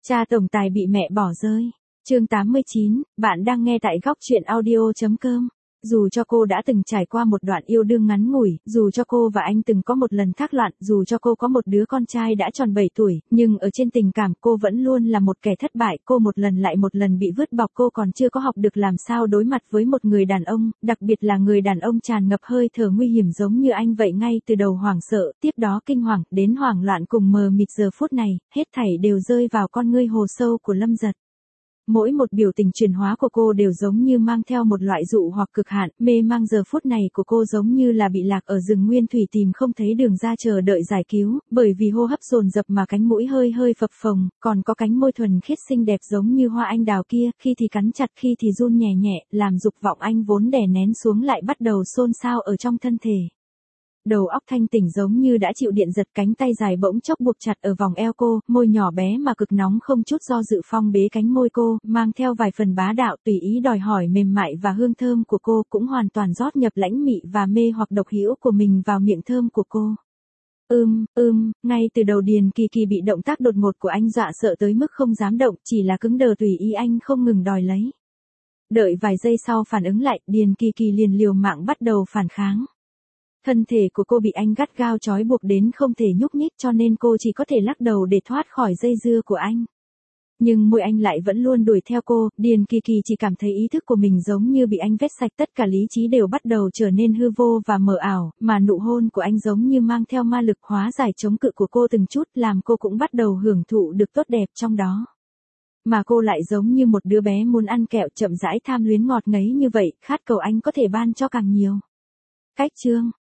Cha tổng tài bị mẹ bỏ rơi. Chương 89, bạn đang nghe tại góc truyện audio.com. Dù cho cô đã từng trải qua một đoạn yêu đương ngắn ngủi, dù cho cô và anh từng có một lần thác loạn, dù cho cô có một đứa con trai đã tròn 7 tuổi, nhưng ở trên tình cảm cô vẫn luôn là một kẻ thất bại, cô một lần lại một lần bị vứt bỏ, cô còn chưa có học được làm sao đối mặt với một người đàn ông, đặc biệt là người đàn ông tràn ngập hơi thở nguy hiểm giống như anh vậy. Ngay từ đầu hoảng sợ, tiếp đó kinh hoàng, đến hoảng loạn cùng mờ mịt, giờ phút này, hết thảy đều rơi vào con ngươi hồ sâu của Lâm Giật. Mỗi một biểu tình chuyển hóa của cô đều giống như mang theo một loại dụ hoặc cực hạn, mê mang. Giờ phút này của cô giống như là bị lạc ở rừng nguyên thủy tìm không thấy đường ra chờ đợi giải cứu, bởi vì hô hấp dồn dập mà cánh mũi hơi hơi phập phồng, còn có cánh môi thuần khiết xinh đẹp giống như hoa anh đào kia, khi thì cắn chặt khi thì run nhẹ nhẹ, làm dục vọng anh vốn đè nén xuống lại bắt đầu xôn xao ở trong thân thể. Đầu óc thanh tỉnh giống như đã chịu điện giật, cánh tay dài bỗng chốc buộc chặt ở vòng eo cô, môi nhỏ bé mà cực nóng không chút do dự phong bế cánh môi cô, mang theo vài phần bá đạo, tùy ý đòi hỏi mềm mại, và hương thơm của cô cũng hoàn toàn rót nhập lãnh mị và mê hoặc độc hữu của mình vào miệng thơm của cô. Ngay từ đầu Điền Kỳ Kỳ bị động tác đột ngột của anh dọa sợ tới mức không dám động, chỉ là cứng đờ tùy ý anh không ngừng đòi lấy. Đợi vài giây sau phản ứng lại, Điền Kỳ Kỳ liền liều mạng bắt đầu phản kháng. Thân thể của cô bị anh gắt gao trói buộc đến không thể nhúc nhích, cho nên cô chỉ có thể lắc đầu để thoát khỏi dây dưa của anh. Nhưng môi anh lại vẫn luôn đuổi theo cô, Điền Kỳ Kỳ chỉ cảm thấy ý thức của mình giống như bị anh vét sạch, tất cả lý trí đều bắt đầu trở nên hư vô và mờ ảo, mà nụ hôn của anh giống như mang theo ma lực hóa giải chống cự của cô từng chút, làm cô cũng bắt đầu hưởng thụ được tốt đẹp trong đó. Mà cô lại giống như một đứa bé muốn ăn kẹo, chậm rãi tham luyến ngọt ngấy như vậy, khát cầu anh có thể ban cho càng nhiều. Cách chương